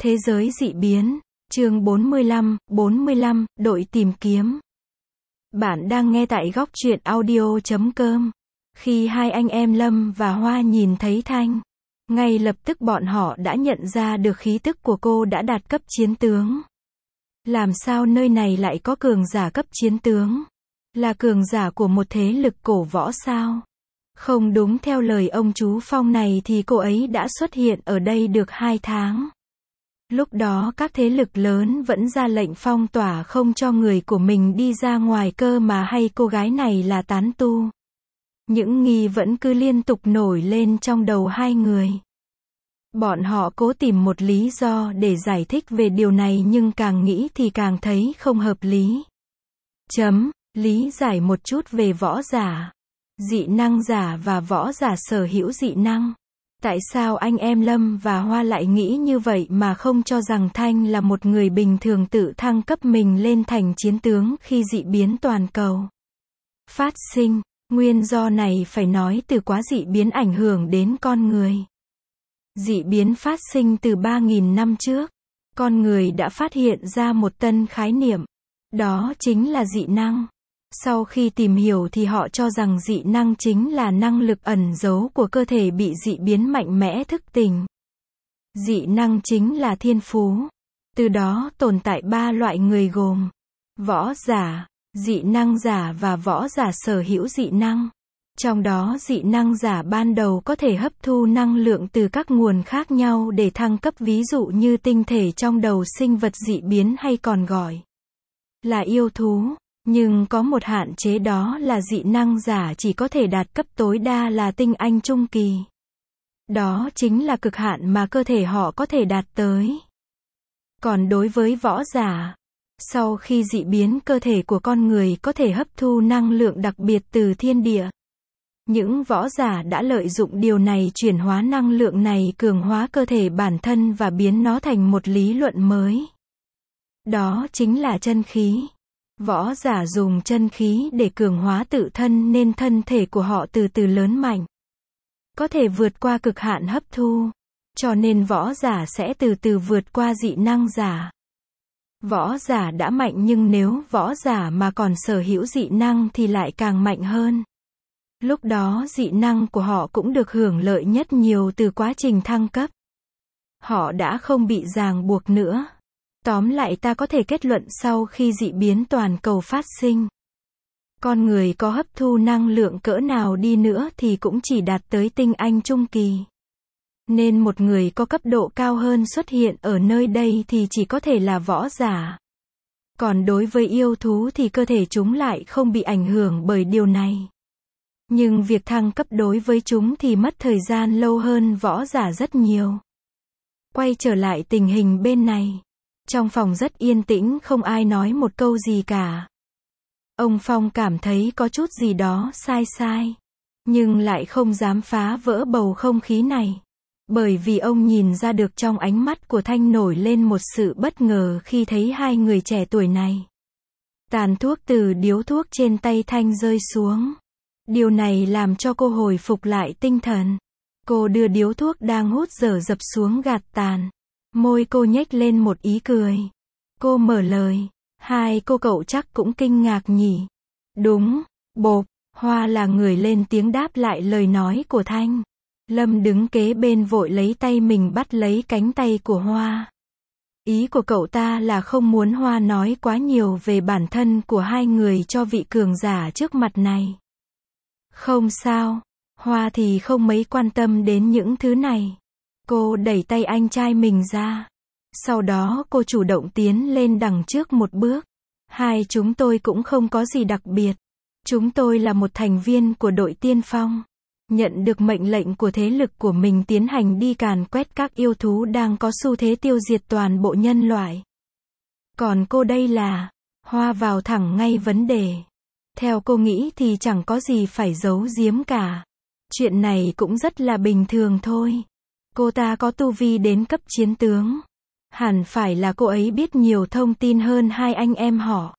Thế giới dị biến, chương 45, đội tìm kiếm. Bạn đang nghe tại Góc Truyện Audio.com. Khi hai anh em Lâm và Hoa nhìn thấy Thanh, ngay lập tức bọn họ đã nhận ra được khí tức của cô đã đạt cấp chiến tướng. Làm sao nơi này lại có cường giả cấp chiến tướng? Là cường giả của một thế lực cổ võ sao? Không đúng, theo lời ông chú Phong này thì cô ấy đã xuất hiện ở đây được 2 tháng. Lúc đó các thế lực lớn vẫn ra lệnh phong tỏa không cho người của mình đi ra ngoài cơ mà, hay cô gái này là tán tu? Những nghi vẫn cứ liên tục nổi lên trong đầu hai người. Bọn họ cố tìm một lý do để giải thích về điều này nhưng càng nghĩ thì càng thấy không hợp lý. Lý giải một chút về võ giả, dị năng giả và võ giả sở hữu dị năng. Tại sao anh em Lâm và Hoa lại nghĩ như vậy mà không cho rằng Thanh là một người bình thường tự thăng cấp mình lên thành chiến tướng khi dị biến toàn cầu phát sinh? Nguyên do này phải nói từ quá dị biến ảnh hưởng đến con người. Dị biến phát sinh từ 3.000 năm trước. Con người đã phát hiện ra một tân khái niệm. Đó chính là dị năng. Sau khi tìm hiểu thì họ cho rằng dị năng chính là năng lực ẩn giấu của cơ thể bị dị biến mạnh mẽ thức tỉnh. Dị năng chính là thiên phú. Từ đó tồn tại 3 loại người gồm võ giả, dị năng giả và võ giả sở hữu dị năng. Trong đó dị năng giả ban đầu có thể hấp thu năng lượng từ các nguồn khác nhau để thăng cấp, ví dụ như tinh thể trong đầu sinh vật dị biến hay còn gọi là yêu thú. Nhưng có một hạn chế, đó là dị năng giả chỉ có thể đạt cấp tối đa là tinh anh trung kỳ. Đó chính là cực hạn mà cơ thể họ có thể đạt tới. Còn đối với võ giả, sau khi dị biến, cơ thể của con người có thể hấp thu năng lượng đặc biệt từ thiên địa. Những võ giả đã lợi dụng điều này chuyển hóa năng lượng này, cường hóa cơ thể bản thân và biến nó thành một lý luận mới. Đó chính là chân khí. Võ giả dùng chân khí để cường hóa tự thân nên thân thể của họ từ từ lớn mạnh. Có thể vượt qua cực hạn hấp thu. Cho nên võ giả sẽ từ từ vượt qua dị năng giả. Võ giả đã mạnh nhưng nếu võ giả mà còn sở hữu dị năng thì lại càng mạnh hơn. Lúc đó dị năng của họ cũng được hưởng lợi nhất nhiều từ quá trình thăng cấp. Họ đã không bị ràng buộc nữa. Tóm lại, ta có thể kết luận sau khi dị biến toàn cầu phát sinh, con người có hấp thu năng lượng cỡ nào đi nữa thì cũng chỉ đạt tới tinh anh trung kỳ. Nên một người có cấp độ cao hơn xuất hiện ở nơi đây thì chỉ có thể là võ giả. Còn đối với yêu thú thì cơ thể chúng lại không bị ảnh hưởng bởi điều này. Nhưng việc thăng cấp đối với chúng thì mất thời gian lâu hơn võ giả rất nhiều. Quay trở lại tình hình bên này. Trong phòng rất yên tĩnh, không ai nói một câu gì cả. Ông Phong cảm thấy có chút gì đó sai, nhưng lại không dám phá vỡ bầu không khí này. Bởi vì ông nhìn ra được trong ánh mắt của Thanh nổi lên một sự bất ngờ khi thấy hai người trẻ tuổi này. Tàn thuốc từ điếu thuốc trên tay Thanh rơi xuống. Điều này làm cho cô hồi phục lại tinh thần. Cô đưa điếu thuốc đang hút dở dập xuống gạt tàn. Môi cô nhếch lên một ý cười. Cô mở lời. Hai cô cậu chắc cũng kinh ngạc nhỉ? Đúng. Bộp. Hoa là người lên tiếng đáp lại lời nói của Thanh. Lâm đứng kế bên vội lấy tay mình bắt lấy cánh tay của Hoa. Ý của cậu ta là không muốn Hoa nói quá nhiều về bản thân của hai người cho vị cường giả trước mặt này. Không sao. Hoa thì không mấy quan tâm đến những thứ này. Cô đẩy tay anh trai mình ra. Sau đó cô chủ động tiến lên đằng trước một bước. Hai chúng tôi cũng không có gì đặc biệt. Chúng tôi là một thành viên của đội tiên phong. Nhận được mệnh lệnh của thế lực của mình tiến hành đi càn quét các yêu thú đang có xu thế tiêu diệt toàn bộ nhân loại. Còn cô đây là... Hoa vào thẳng ngay vấn đề. Theo cô nghĩ thì chẳng có gì phải giấu giếm cả. Chuyện này cũng rất là bình thường thôi. Cô ta có tu vi đến cấp chiến tướng. Hẳn phải là cô ấy biết nhiều thông tin hơn hai anh em họ.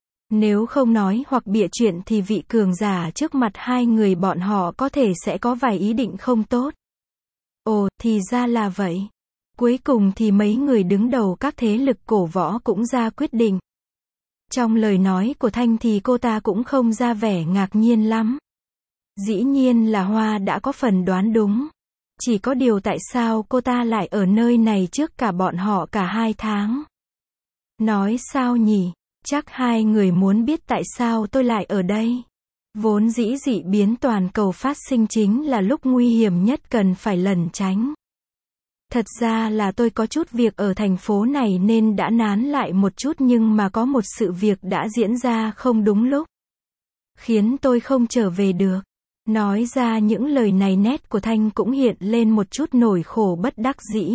Nếu không nói hoặc bịa chuyện thì vị cường giả trước mặt hai người bọn họ có thể sẽ có vài ý định không tốt. Ồ, thì ra là vậy. Cuối cùng thì mấy người đứng đầu các thế lực cổ võ cũng ra quyết định. Trong lời nói của Thanh thì cô ta cũng không ra vẻ ngạc nhiên lắm. Dĩ nhiên là Hoa đã có phần đoán đúng. Chỉ có điều tại sao cô ta lại ở nơi này trước cả bọn họ cả 2 tháng? Nói sao nhỉ? Chắc hai người muốn biết tại sao tôi lại ở đây. Vốn dĩ dị biến toàn cầu phát sinh chính là lúc nguy hiểm nhất cần phải lẩn tránh. Thật ra là tôi có chút việc ở thành phố này nên đã nán lại một chút, nhưng mà có một sự việc đã diễn ra không đúng lúc, khiến tôi không trở về được. Nói ra những lời này nét của Thanh cũng hiện lên một chút nỗi khổ bất đắc dĩ.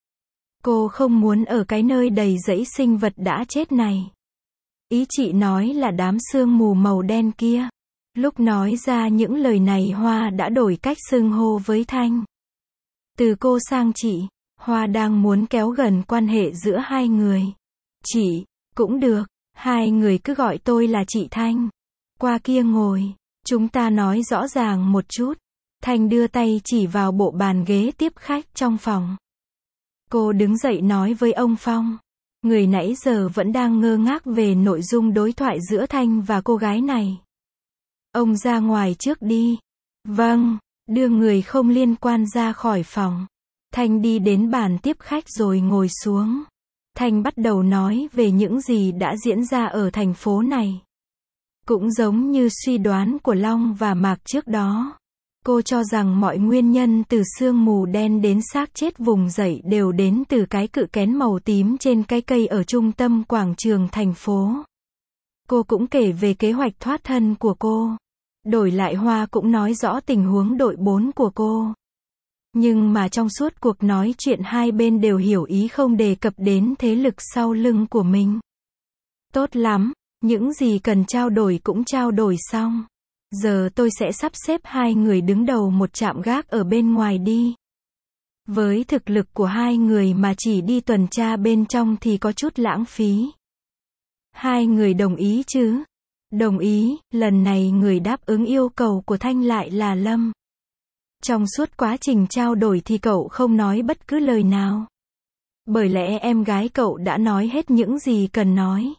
Cô không muốn ở cái nơi đầy rẫy sinh vật đã chết này. Ý chị nói là đám sương mù màu đen kia. Lúc nói ra những lời này Hoa đã đổi cách xưng hô với Thanh. Từ cô sang chị, Hoa đang muốn kéo gần quan hệ giữa hai người. Chị, cũng được, hai người cứ gọi tôi là chị Thanh. Qua kia ngồi, chúng ta nói rõ ràng một chút. Thanh đưa tay chỉ vào bộ bàn ghế tiếp khách trong phòng. Cô đứng dậy nói với ông Phong. Người nãy giờ vẫn đang ngơ ngác về nội dung đối thoại giữa Thanh và cô gái này. Ông ra ngoài trước đi. Vâng, đưa người không liên quan ra khỏi phòng. Thanh đi đến bàn tiếp khách rồi ngồi xuống. Thanh bắt đầu nói về những gì đã diễn ra ở thành phố này. Cũng giống như suy đoán của Long và Mạc trước đó. Cô cho rằng mọi nguyên nhân từ sương mù đen đến xác chết vùng dậy đều đến từ cái cự kén màu tím trên cái cây ở trung tâm quảng trường thành phố. Cô cũng kể về kế hoạch thoát thân của cô. Đổi lại Hoa cũng nói rõ tình huống đội 4 của cô. Nhưng mà trong suốt cuộc nói chuyện hai bên đều hiểu ý không đề cập đến thế lực sau lưng của mình. Tốt lắm, những gì cần trao đổi cũng trao đổi xong. Giờ tôi sẽ sắp xếp hai người đứng đầu một trạm gác ở bên ngoài đi. Với thực lực của hai người mà chỉ đi tuần tra bên trong thì có chút lãng phí. Hai người đồng ý chứ? Đồng ý, lần này người đáp ứng yêu cầu của Thanh lại là Lâm. Trong suốt quá trình trao đổi thì cậu không nói bất cứ lời nào. Bởi lẽ em gái cậu đã nói hết những gì cần nói.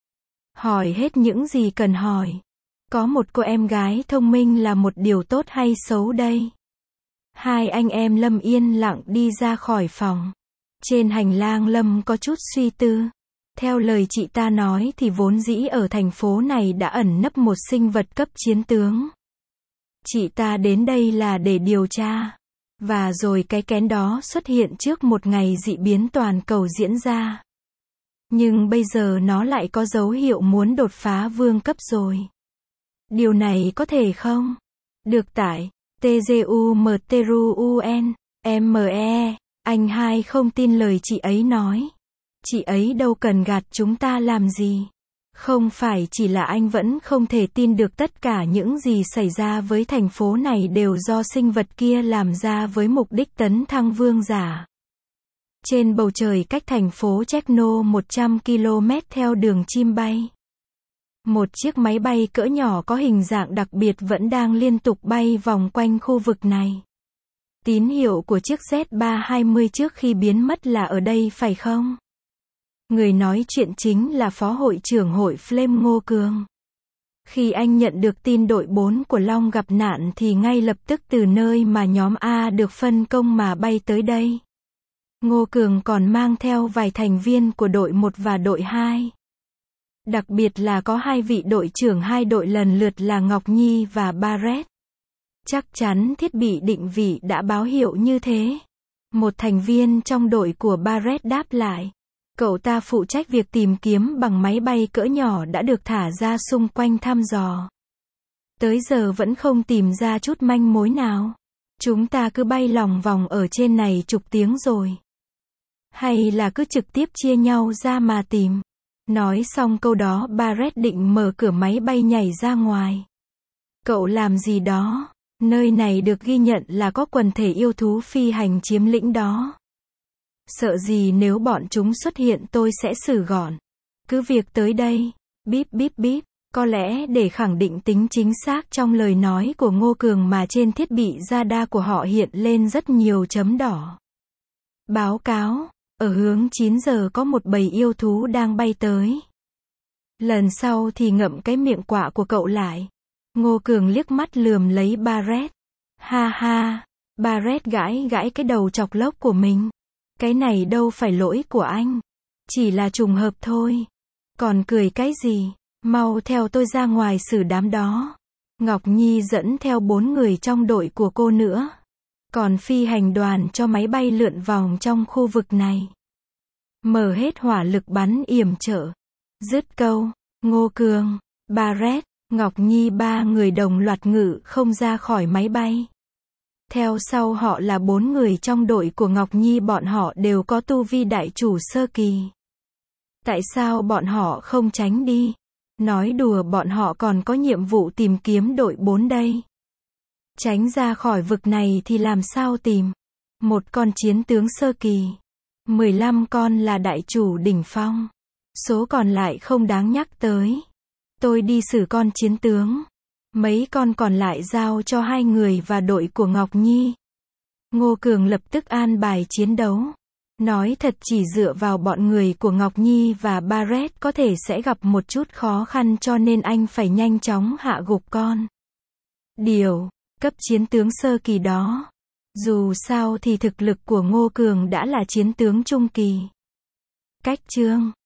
Hỏi hết những gì cần hỏi. Có một cô em gái thông minh là một điều tốt hay xấu đây? Hai anh em Lâm yên lặng đi ra khỏi phòng. Trên hành lang Lâm có chút suy tư. Theo lời chị ta nói thì vốn dĩ ở thành phố này đã ẩn nấp một sinh vật cấp chiến tướng. Chị ta đến đây là để điều tra. Và rồi cái kén đó xuất hiện trước một ngày dị biến toàn cầu diễn ra. Nhưng bây giờ nó lại có dấu hiệu muốn đột phá vương cấp rồi. Điều này có thể không? Được tải. TGUMTRUN. ME. Anh hai không tin lời chị ấy nói. Chị ấy đâu cần gạt chúng ta làm gì. Không phải chỉ là anh vẫn không thể tin được tất cả những gì xảy ra với thành phố này đều do sinh vật kia làm ra với mục đích tấn thăng vương giả. Trên bầu trời cách thành phố Chekno 100 km theo đường chim bay. Một chiếc máy bay cỡ nhỏ có hình dạng đặc biệt vẫn đang liên tục bay vòng quanh khu vực này. Tín hiệu của chiếc Z320 trước khi biến mất là ở đây phải không? Người nói chuyện chính là Phó Hội trưởng Hội Flame Ngô Cường. Khi anh nhận được tin đội 4 của Long gặp nạn thì ngay lập tức từ nơi mà nhóm A được phân công mà bay tới đây. Ngô Cường còn mang theo vài thành viên của đội 1 và đội 2. Đặc biệt là có hai vị đội trưởng hai đội lần lượt là Ngọc Nhi và Barrett. Chắc chắn thiết bị định vị đã báo hiệu như thế. Một thành viên trong đội của Barrett đáp lại. Cậu ta phụ trách việc tìm kiếm bằng máy bay cỡ nhỏ đã được thả ra xung quanh thăm dò. Tới giờ vẫn không tìm ra chút manh mối nào. Chúng ta cứ bay lòng vòng ở trên này chục tiếng rồi. Hay là cứ trực tiếp chia nhau ra mà tìm. Nói xong câu đó Barrett định mở cửa máy bay nhảy ra ngoài. Cậu làm gì đó? Nơi này được ghi nhận là có quần thể yêu thú phi hành chiếm lĩnh đó. Sợ gì nếu bọn chúng xuất hiện tôi sẽ xử gọn. Cứ việc tới đây. Bíp bíp bíp. Có lẽ để khẳng định tính chính xác trong lời nói của Ngô Cường mà trên thiết bị radar của họ hiện lên rất nhiều chấm đỏ. Báo cáo, ở hướng 9 giờ có một bầy yêu thú đang bay tới. Lần sau thì ngậm cái miệng quạ của cậu lại. Ngô Cường liếc mắt lườm lấy Barrett. Ha ha, Barrett gãi gãi cái đầu chọc lốc của mình. Cái này đâu phải lỗi của anh. Chỉ là trùng hợp thôi. Còn cười cái gì? Mau theo tôi ra ngoài xử đám đó. Ngọc Nhi dẫn theo 4 người trong đội của cô nữa. Còn phi hành đoàn cho máy bay lượn vòng trong khu vực này. Mở hết hỏa lực bắn yểm trợ. Dứt câu, Ngô Cường, Barrett, Ngọc Nhi 3 người đồng loạt ngự không ra khỏi máy bay. Theo sau họ là 4 người trong đội của Ngọc Nhi, bọn họ đều có tu vi đại chủ sơ kỳ. Tại sao bọn họ không tránh đi? Nói đùa, bọn họ còn có nhiệm vụ tìm kiếm đội 4 đây. Tránh ra khỏi vực này thì làm sao tìm? Một con chiến tướng sơ kỳ. 15 con là đại chủ đỉnh phong. Số còn lại không đáng nhắc tới. Tôi đi xử con chiến tướng. Mấy con còn lại giao cho 2 người và đội của Ngọc Nhi. Ngô Cường lập tức an bài chiến đấu. Nói thật, chỉ dựa vào bọn người của Ngọc Nhi và Barrett có thể sẽ gặp một chút khó khăn, cho nên anh phải nhanh chóng hạ gục con điều cấp chiến tướng sơ kỳ đó. Dù sao thì thực lực của Ngô Cường đã là chiến tướng trung kỳ. Cách chương